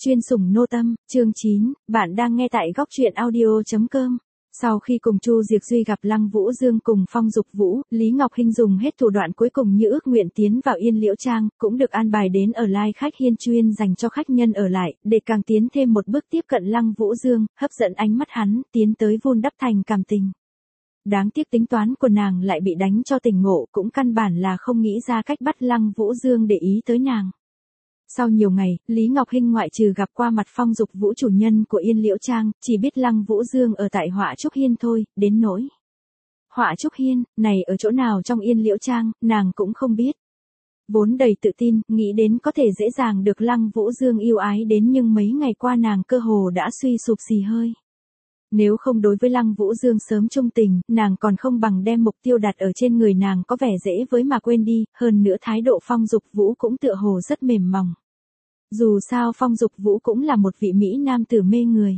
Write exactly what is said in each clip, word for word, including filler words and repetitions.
Chuyên sủng nô tâm, chương chín, bạn đang nghe tại góc truyện audio chấm com. Sau khi cùng Chu Diệc Duy gặp Lăng Vũ Dương cùng Phong Dục Vũ, Lý Ngọc Hinh dùng hết thủ đoạn cuối cùng như ước nguyện tiến vào Yên Liễu Trang, cũng được an bài đến ở lai khách hiên chuyên dành cho khách nhân ở lại, để càng tiến thêm một bước tiếp cận Lăng Vũ Dương, hấp dẫn ánh mắt hắn, tiến tới vun đắp thành cảm tình. Đáng tiếc tính toán của nàng lại bị đánh cho tỉnh ngộ, cũng căn bản là không nghĩ ra cách bắt Lăng Vũ Dương để ý tới nàng. Sau nhiều ngày, Lý Ngọc Hinh ngoại trừ gặp qua mặt Phong Dục Vũ chủ nhân của Yên Liễu Trang, chỉ biết Lăng Vũ Dương ở tại Họa Trúc Hiên thôi, đến nỗi Họa Trúc Hiên, này ở chỗ nào trong Yên Liễu Trang, nàng cũng không biết. Vốn đầy tự tin, nghĩ đến có thể dễ dàng được Lăng Vũ Dương yêu ái đến nhưng mấy ngày qua nàng cơ hồ đã suy sụp xì hơi. Nếu không đối với Lăng Vũ Dương sớm trung tình, nàng còn không bằng đem mục tiêu đặt ở trên người nàng có vẻ dễ với mà quên đi, hơn nữa thái độ Phong Dục Vũ cũng tựa hồ rất mềm mỏng. Dù sao Phong Dục Vũ cũng là một vị Mỹ nam tử mê người.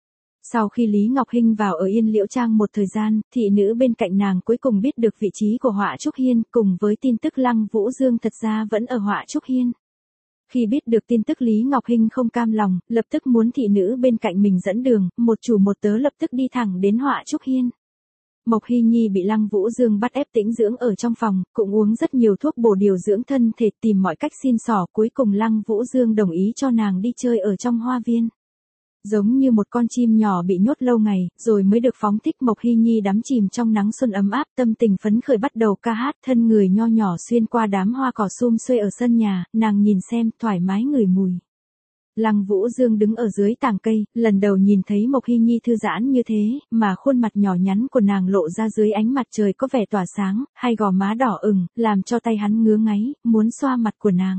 Sau khi Lý Ngọc Hinh vào ở Yên Liễu Trang một thời gian, thị nữ bên cạnh nàng cuối cùng biết được vị trí của Họa Trúc Hiên, cùng với tin tức Lăng Vũ Dương thật ra vẫn ở Họa Trúc Hiên. Khi biết được tin tức Lý Ngọc Hinh không cam lòng, lập tức muốn thị nữ bên cạnh mình dẫn đường, một chủ một tớ lập tức đi thẳng đến Họa Trúc Hiên. Mộc Hy Nhi bị Lăng Vũ Dương bắt ép tĩnh dưỡng ở trong phòng, cũng uống rất nhiều thuốc bổ điều dưỡng thân thể, tìm mọi cách xin xỏ, cuối cùng Lăng Vũ Dương đồng ý cho nàng đi chơi ở trong hoa viên. Giống như một con chim nhỏ bị nhốt lâu ngày, rồi mới được phóng thích, Mộc Hy Nhi đắm chìm trong nắng xuân ấm áp, tâm tình phấn khởi bắt đầu ca hát, thân người nho nhỏ xuyên qua đám hoa cỏ sum xuê ở sân nhà, nàng nhìn xem, thoải mái ngửi mùi. Lăng Vũ Dương đứng ở dưới tàng cây, lần đầu nhìn thấy Mộc Hy Nhi thư giãn như thế, mà khuôn mặt nhỏ nhắn của nàng lộ ra dưới ánh mặt trời có vẻ tỏa sáng, hai gò má đỏ ửng, làm cho tay hắn ngứa ngáy, muốn xoa mặt của nàng.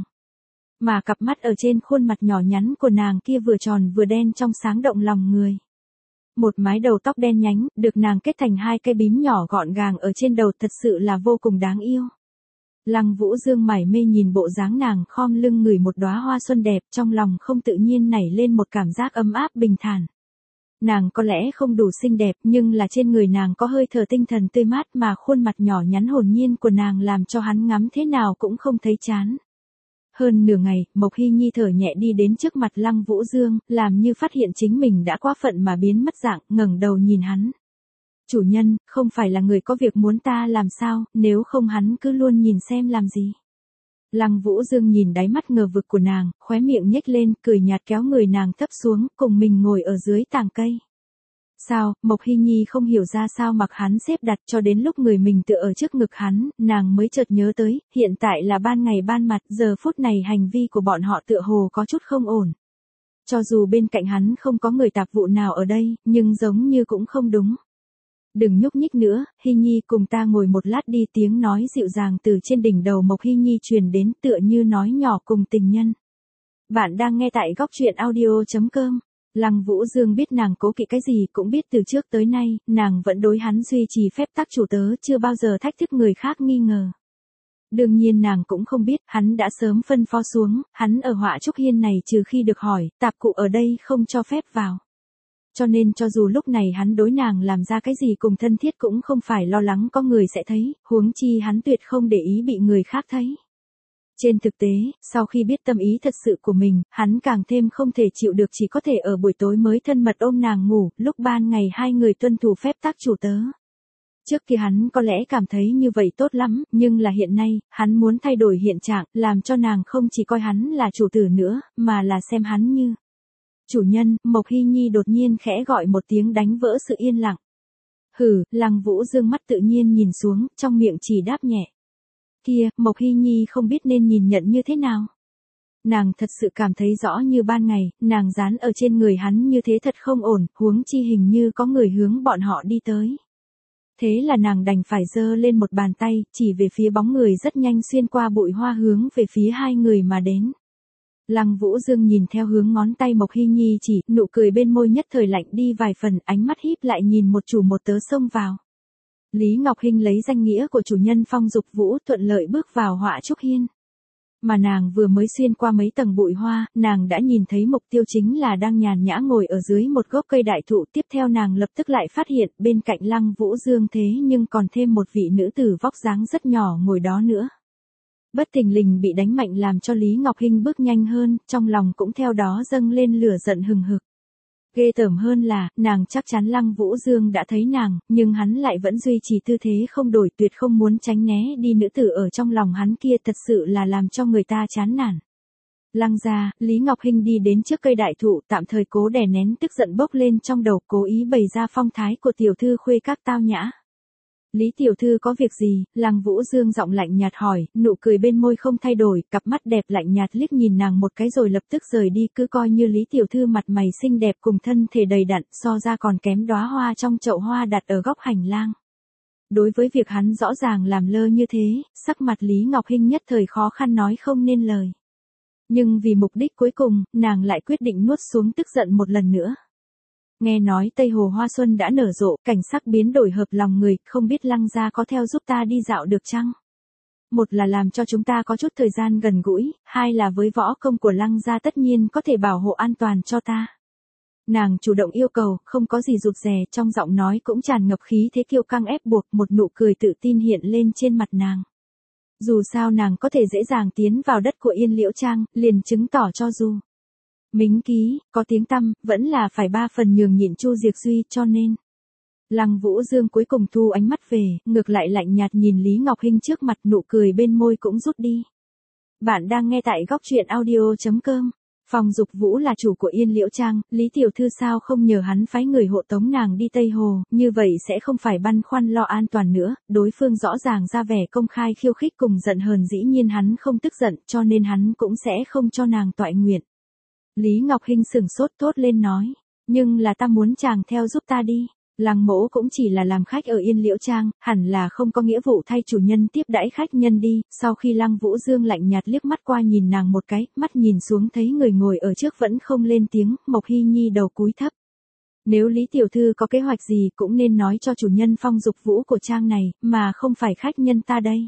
Mà cặp mắt ở trên khuôn mặt nhỏ nhắn của nàng kia vừa tròn vừa đen trong sáng động lòng người. Một mái đầu tóc đen nhánh, được nàng kết thành hai cây bím nhỏ gọn gàng ở trên đầu, thật sự là vô cùng đáng yêu. Lăng Vũ Dương mải mê nhìn bộ dáng nàng khom lưng ngửi một đóa hoa xuân đẹp, trong lòng không tự nhiên nảy lên một cảm giác ấm áp bình thản. Nàng có lẽ không đủ xinh đẹp, nhưng là trên người nàng có hơi thở tinh thần tươi mát, mà khuôn mặt nhỏ nhắn hồn nhiên của nàng làm cho hắn ngắm thế nào cũng không thấy chán. Hơn nửa ngày, Mộc Hy Nhi thở nhẹ đi đến trước mặt Lăng Vũ Dương, làm như phát hiện chính mình đã quá phận mà biến mất dạng, ngẩng đầu nhìn hắn. Chủ nhân, không phải là người có việc muốn ta làm sao, nếu không hắn cứ luôn nhìn xem làm gì. Lăng Vũ Dương nhìn đáy mắt ngờ vực của nàng, khóe miệng nhếch lên, cười nhạt kéo người nàng thấp xuống, cùng mình ngồi ở dưới tàng cây. Sao, Mộc Hy Nhi không hiểu ra sao mặc hắn xếp đặt, cho đến lúc người mình tựa ở trước ngực hắn, nàng mới chợt nhớ tới, hiện tại là ban ngày ban mặt, giờ phút này hành vi của bọn họ tựa hồ có chút không ổn. Cho dù bên cạnh hắn không có người tạp vụ nào ở đây, nhưng giống như cũng không đúng. Đừng nhúc nhích nữa, Hy Nhi cùng ta ngồi một lát đi, tiếng nói dịu dàng từ trên đỉnh đầu Mộc Hy Nhi truyền đến, tựa như nói nhỏ cùng tình nhân. Bạn đang nghe tại góc truyện audio chấm com. Lăng Vũ Dương biết nàng cố kỵ cái gì, cũng biết từ trước tới nay, nàng vẫn đối hắn duy trì phép tắc chủ tớ, chưa bao giờ thách thức người khác nghi ngờ. Đương nhiên nàng cũng không biết, hắn đã sớm phân phó xuống, hắn ở Họa Trúc Hiên này trừ khi được hỏi, tạp cụ ở đây không cho phép vào. Cho nên cho dù lúc này hắn đối nàng làm ra cái gì cùng thân thiết cũng không phải lo lắng có người sẽ thấy, huống chi hắn tuyệt không để ý bị người khác thấy. Trên thực tế, sau khi biết tâm ý thật sự của mình, hắn càng thêm không thể chịu được, chỉ có thể ở buổi tối mới thân mật ôm nàng ngủ, lúc ban ngày hai người tuân thủ phép tắc chủ tớ. Trước kia hắn có lẽ cảm thấy như vậy tốt lắm, nhưng là hiện nay, hắn muốn thay đổi hiện trạng, làm cho nàng không chỉ coi hắn là chủ tử nữa, mà là xem hắn như chủ nhân. Mộc Hy Nhi đột nhiên khẽ gọi một tiếng đánh vỡ sự yên lặng. Hừ, Lăng Vũ Dương mắt tự nhiên nhìn xuống, trong miệng chỉ đáp nhẹ. Kia, Mộc Hy Nhi không biết nên nhìn nhận như thế nào. Nàng thật sự cảm thấy rõ như ban ngày, nàng dán ở trên người hắn như thế thật không ổn, huống chi hình như có người hướng bọn họ đi tới. Thế là nàng đành phải giơ lên một bàn tay, chỉ về phía bóng người rất nhanh xuyên qua bụi hoa hướng về phía hai người mà đến. Lăng Vũ Dương nhìn theo hướng ngón tay Mộc Hy Nhi chỉ, nụ cười bên môi nhất thời lạnh đi vài phần, ánh mắt híp lại nhìn một chủ một tớ xông vào. Lý Ngọc Hinh lấy danh nghĩa của chủ nhân Phong Dục Vũ thuận lợi bước vào Họa Trúc Hiên. Mà nàng vừa mới xuyên qua mấy tầng bụi hoa, nàng đã nhìn thấy mục tiêu chính là đang nhàn nhã ngồi ở dưới một gốc cây đại thụ, tiếp theo nàng lập tức lại phát hiện bên cạnh Lăng Vũ Dương thế nhưng còn thêm một vị nữ tử vóc dáng rất nhỏ ngồi đó nữa. Bất thình lình bị đánh mạnh làm cho Lý Ngọc Hinh bước nhanh hơn, trong lòng cũng theo đó dâng lên lửa giận hừng hực. Ghê tởm hơn là, nàng chắc chắn Lăng Vũ Dương đã thấy nàng, nhưng hắn lại vẫn duy trì tư thế không đổi, tuyệt không muốn tránh né đi nữ tử ở trong lòng hắn kia, thật sự là làm cho người ta chán nản. Lăng gia, Lý Ngọc Hinh đi đến trước cây đại thụ, tạm thời cố đè nén tức giận bốc lên trong đầu, cố ý bày ra phong thái của tiểu thư khuê các tao nhã. Lý tiểu thư có việc gì? Lăng Vũ Dương giọng lạnh nhạt hỏi, nụ cười bên môi không thay đổi, cặp mắt đẹp lạnh nhạt liếc nhìn nàng một cái rồi lập tức rời đi, cứ coi như Lý tiểu thư mặt mày xinh đẹp cùng thân thể đầy đặn, so ra còn kém đóa hoa trong chậu hoa đặt ở góc hành lang. Đối với việc hắn rõ ràng làm lơ như thế, sắc mặt Lý Ngọc Hinh nhất thời khó khăn nói không nên lời. Nhưng vì mục đích cuối cùng, nàng lại quyết định nuốt xuống tức giận một lần nữa. Nghe nói Tây Hồ hoa xuân đã nở rộ, cảnh sắc biến đổi hợp lòng người, không biết Lăng gia có theo giúp ta đi dạo được chăng? Một là làm cho chúng ta có chút thời gian gần gũi, hai là với võ công của Lăng gia tất nhiên có thể bảo hộ an toàn cho ta. Nàng chủ động yêu cầu, không có gì rụt rè, trong giọng nói cũng tràn ngập khí thế kiêu căng ép buộc, một nụ cười tự tin hiện lên trên mặt nàng. Dù sao nàng có thể dễ dàng tiến vào đất của Yên Liễu Trang, liền chứng tỏ cho dù Mính ký, có tiếng tăm, vẫn là phải ba phần nhường nhịn Chu Diệc Duy, cho nên. Lăng Vũ Dương cuối cùng thu ánh mắt về, ngược lại lạnh nhạt nhìn Lý Ngọc Hinh trước mặt, nụ cười bên môi cũng rút đi. Bạn đang nghe tại góc truyện audio chấm com. Phong Dục Vũ là chủ của Yên Liễu Trang, Lý tiểu thư sao không nhờ hắn phái người hộ tống nàng đi Tây Hồ, như vậy sẽ không phải băn khoăn lo an toàn nữa, đối phương rõ ràng ra vẻ công khai khiêu khích cùng giận hờn, dĩ nhiên hắn không tức giận, cho nên hắn cũng sẽ không cho nàng toại nguyện. Lý Ngọc Hinh sừng sốt thốt lên nói, nhưng là ta muốn chàng theo giúp ta đi. Lăng mỗ cũng chỉ là làm khách ở Yên Liễu Trang, hẳn là không có nghĩa vụ thay chủ nhân tiếp đãi khách nhân đi. Sau khi Lăng Vũ Dương lạnh nhạt liếc mắt qua nhìn nàng một cái, mắt nhìn xuống thấy người ngồi ở trước vẫn không lên tiếng, Mộc Hy Nhi đầu cúi thấp. Nếu Lý tiểu thư có kế hoạch gì cũng nên nói cho chủ nhân Phong Dục Vũ của trang này, mà không phải khách nhân ta đây.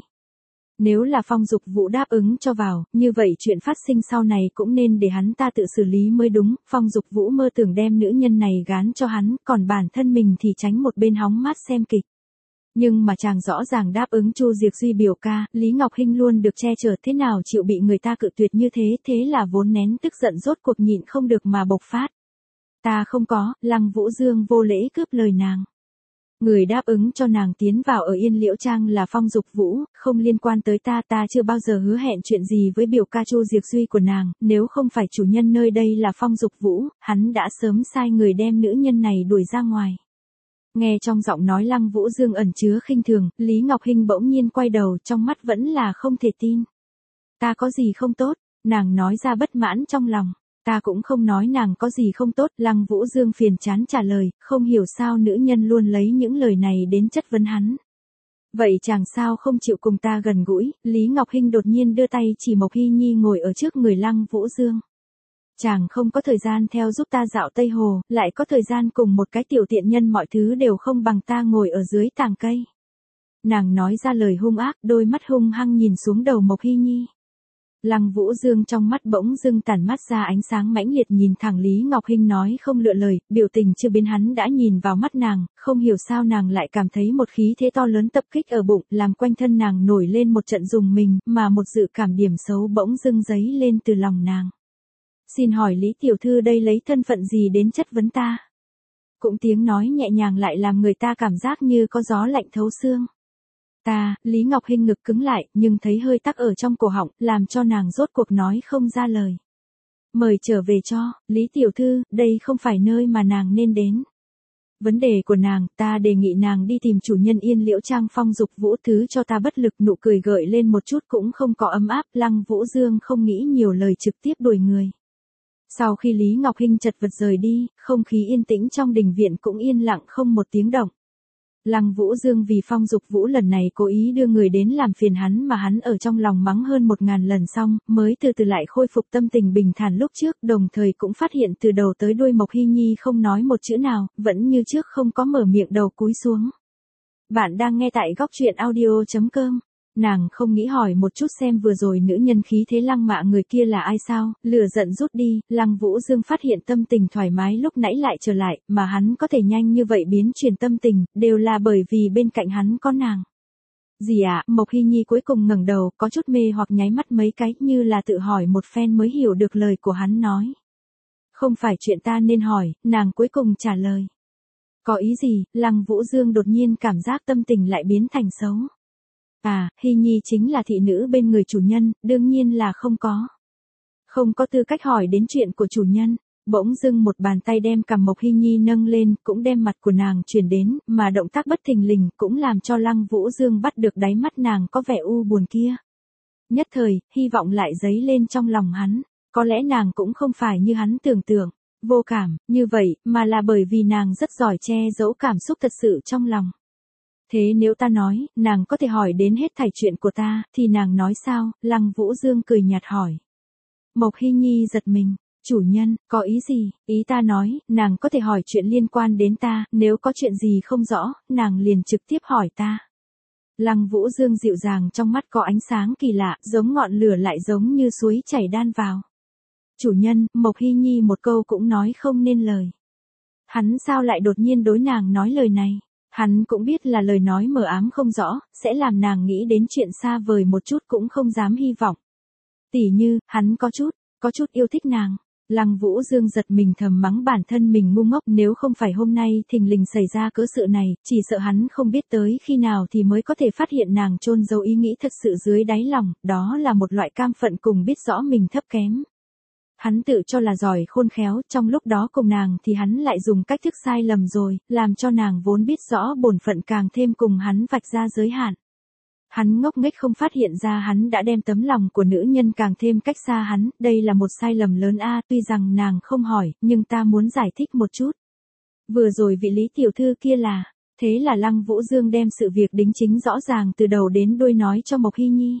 Nếu là Phong Dục Vũ đáp ứng cho vào, như vậy chuyện phát sinh sau này cũng nên để hắn ta tự xử lý mới đúng. Phong Dục Vũ mơ tưởng đem nữ nhân này gán cho hắn, còn bản thân mình thì tránh một bên hóng mát xem kịch. Nhưng mà chàng rõ ràng đáp ứng Chu Diệc Duy biểu ca, Lý Ngọc Hinh luôn được che chở, thế nào chịu bị người ta cự tuyệt như thế, thế là vốn nén tức giận rốt cuộc nhịn không được mà bộc phát. Ta không có, Lăng Vũ Dương vô lễ cướp lời nàng. Người đáp ứng cho nàng tiến vào ở Yên Liễu Trang là Phong Dục Vũ, không liên quan tới ta, ta chưa bao giờ hứa hẹn chuyện gì với biểu ca Chu Diệc Duy của nàng, nếu không phải chủ nhân nơi đây là Phong Dục Vũ, hắn đã sớm sai người đem nữ nhân này đuổi ra ngoài. Nghe trong giọng nói Lăng Vũ Dương ẩn chứa khinh thường, Lý Ngọc Hinh bỗng nhiên quay đầu, trong mắt vẫn là không thể tin. Ta có gì không tốt, nàng nói ra bất mãn trong lòng. Ta cũng không nói nàng có gì không tốt, Lăng Vũ Dương phiền chán trả lời, không hiểu sao nữ nhân luôn lấy những lời này đến chất vấn hắn. Vậy chàng sao không chịu cùng ta gần gũi? Lý Ngọc Hinh đột nhiên đưa tay chỉ Mộc Hy Nhi ngồi ở trước người Lăng Vũ Dương. Chàng không có thời gian theo giúp ta dạo Tây Hồ, lại có thời gian cùng một cái tiểu tiện nhân, mọi thứ đều không bằng ta ngồi ở dưới tàng cây. Nàng nói ra lời hung ác, đôi mắt hung hăng nhìn xuống đầu Mộc Hy Nhi. Lăng Vũ Dương trong mắt bỗng dưng tản mắt ra ánh sáng mãnh liệt, nhìn thẳng Lý Ngọc Hinh nói không lựa lời, biểu tình chưa biến hắn đã nhìn vào mắt nàng, không hiểu sao nàng lại cảm thấy một khí thế to lớn tập kích ở bụng, làm quanh thân nàng nổi lên một trận rùng mình, mà một dự cảm điểm xấu bỗng dưng dấy lên từ lòng nàng. Xin hỏi Lý tiểu thư đây lấy thân phận gì đến chất vấn ta? Cũng tiếng nói nhẹ nhàng lại làm người ta cảm giác như có gió lạnh thấu xương. Ta, Lý Ngọc Hinh ngực cứng lại, nhưng thấy hơi tắc ở trong cổ họng, làm cho nàng rốt cuộc nói không ra lời. Mời trở về cho, Lý tiểu thư, đây không phải nơi mà nàng nên đến. Vấn đề của nàng, ta đề nghị nàng đi tìm chủ nhân Yên Liễu Trang Phong Dục Vũ, thứ cho ta bất lực. Nụ cười gợi lên một chút cũng không có ấm áp, Lăng Vũ Dương không nghĩ nhiều lời trực tiếp đuổi người. Sau khi Lý Ngọc Hinh chật vật rời đi, không khí yên tĩnh trong đình viện cũng yên lặng không một tiếng động. Lăng Vũ Dương vì Phong Dục Vũ lần này cố ý đưa người đến làm phiền hắn mà hắn ở trong lòng mắng hơn một ngàn lần xong, mới từ từ lại khôi phục tâm tình bình thản lúc trước, đồng thời cũng phát hiện từ đầu tới đuôi Mộc Hy Nhi không nói một chữ nào, vẫn như trước không có mở miệng, đầu cúi xuống. Bạn đang nghe tại góc truyện audio chấm com. Nàng không nghĩ hỏi một chút xem vừa rồi nữ nhân khí thế lăng mạ người kia là ai sao, lửa giận rút đi, Lăng Vũ Dương phát hiện tâm tình thoải mái lúc nãy lại trở lại, mà hắn có thể nhanh như vậy biến chuyển tâm tình, đều là bởi vì bên cạnh hắn có nàng. Gì ạ? À? Mộc Hy Nhi cuối cùng ngẩng đầu, có chút mê hoặc nháy mắt mấy cái như là tự hỏi một phen mới hiểu được lời của hắn nói. Không phải chuyện ta nên hỏi, nàng cuối cùng trả lời. Có ý gì? Lăng Vũ Dương đột nhiên cảm giác tâm tình lại biến thành xấu. À, Hy Nhi chính là thị nữ bên người chủ nhân, đương nhiên là không có. Không có tư cách hỏi đến chuyện của chủ nhân. Bỗng dưng một bàn tay đem cằm Mộc Hy Nhi nâng lên, cũng đem mặt của nàng chuyển đến, mà động tác bất thình lình cũng làm cho Lăng Vũ Dương bắt được đáy mắt nàng có vẻ u buồn kia. Nhất thời, hy vọng lại dấy lên trong lòng hắn. Có lẽ nàng cũng không phải như hắn tưởng tượng, vô cảm, như vậy, mà là bởi vì nàng rất giỏi che giấu cảm xúc thật sự trong lòng. Thế nếu ta nói, nàng có thể hỏi đến hết thảy chuyện của ta, thì nàng nói sao? Lăng Vũ Dương cười nhạt hỏi. Mộc Hy Nhi giật mình. Chủ nhân, có ý gì? Ý ta nói, nàng có thể hỏi chuyện liên quan đến ta, nếu có chuyện gì không rõ, nàng liền trực tiếp hỏi ta. Lăng Vũ Dương dịu dàng trong mắt có ánh sáng kỳ lạ, giống ngọn lửa lại giống như suối chảy đan vào. Chủ nhân, Mộc Hy Nhi một câu cũng nói không nên lời. Hắn sao lại đột nhiên đối nàng nói lời này? Hắn cũng biết là lời nói mờ ám không rõ, sẽ làm nàng nghĩ đến chuyện xa vời một chút cũng không dám hy vọng. Tỉ như, hắn có chút, có chút yêu thích nàng. Lăng Vũ Dương giật mình thầm mắng bản thân mình ngu ngốc, nếu không phải hôm nay thình lình xảy ra cớ sự này, chỉ sợ hắn không biết tới khi nào thì mới có thể phát hiện nàng chôn giấu ý nghĩ thật sự dưới đáy lòng, đó là một loại cam phận cùng biết rõ mình thấp kém. Hắn tự cho là giỏi khôn khéo, trong lúc đó cùng nàng thì hắn lại dùng cách thức sai lầm rồi, làm cho nàng vốn biết rõ bổn phận càng thêm cùng hắn vạch ra giới hạn. Hắn ngốc nghếch không phát hiện ra hắn đã đem tấm lòng của nữ nhân càng thêm cách xa hắn, đây là một sai lầm lớn a, tuy rằng nàng không hỏi, nhưng ta muốn giải thích một chút. Vừa rồi vị Lý tiểu thư kia là, thế là Lăng Vũ Dương đem sự việc đính chính rõ ràng từ đầu đến đuôi nói cho Mộc Hy Nhi.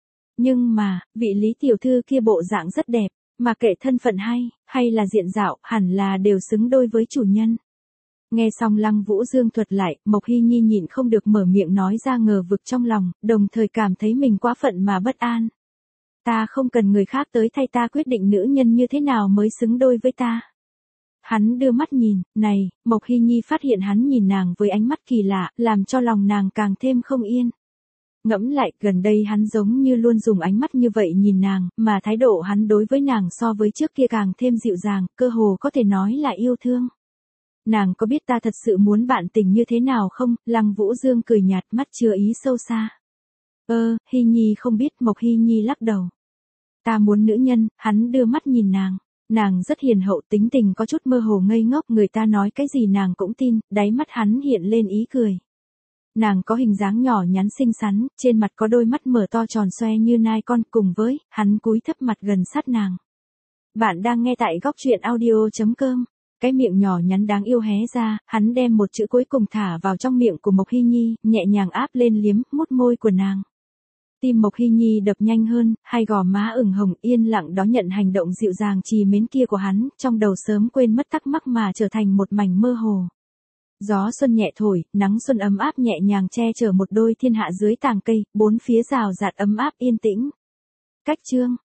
Nhưng mà, vị Lý tiểu thư kia bộ dạng rất đẹp, mà kệ thân phận hay, hay là diện dạo, hẳn là đều xứng đôi với chủ nhân. Nghe xong Lăng Vũ Dương thuật lại, Mộc Hy Nhi nhịn không được mở miệng nói ra ngờ vực trong lòng, đồng thời cảm thấy mình quá phận mà bất an. Ta không cần người khác tới thay ta quyết định nữ nhân như thế nào mới xứng đôi với ta. Hắn đưa mắt nhìn, này, Mộc Hy Nhi phát hiện hắn nhìn nàng với ánh mắt kỳ lạ, làm cho lòng nàng càng thêm không yên. Ngẫm lại, gần đây hắn giống như luôn dùng ánh mắt như vậy nhìn nàng, mà thái độ hắn đối với nàng so với trước kia càng thêm dịu dàng, cơ hồ có thể nói là yêu thương. Nàng có biết ta thật sự muốn bạn tình như thế nào không? Lăng Vũ Dương cười nhạt, mắt chứa ý sâu xa. Ơ, Hy Nhi không biết. Mộc Hy Nhi lắc đầu. Ta muốn nữ nhân. Hắn đưa mắt nhìn nàng. Nàng rất hiền hậu, tính tình có chút mơ hồ ngây ngốc, người ta nói cái gì nàng cũng tin, đáy mắt hắn hiện lên ý cười. Nàng có hình dáng nhỏ nhắn xinh xắn, trên mặt có đôi mắt mở to tròn xoe như nai con, cùng với, hắn cúi thấp mặt gần sát nàng. Bạn đang nghe tại góc truyện audio chấm com. Cái miệng nhỏ nhắn đáng yêu hé ra, hắn đem một chữ cuối cùng thả vào trong miệng của Mộc Hy Nhi, nhẹ nhàng áp lên liếm, mút môi của nàng. Tim Mộc Hy Nhi đập nhanh hơn, hai gò má ửng hồng yên lặng đó nhận hành động dịu dàng trì mến kia của hắn, trong đầu sớm quên mất thắc mắc mà trở thành một mảnh mơ hồ. Gió xuân nhẹ thổi, nắng xuân ấm áp nhẹ nhàng che chở một đôi thiên hạ dưới tàng cây, bốn phía rào rạt ấm áp yên tĩnh. Cách chương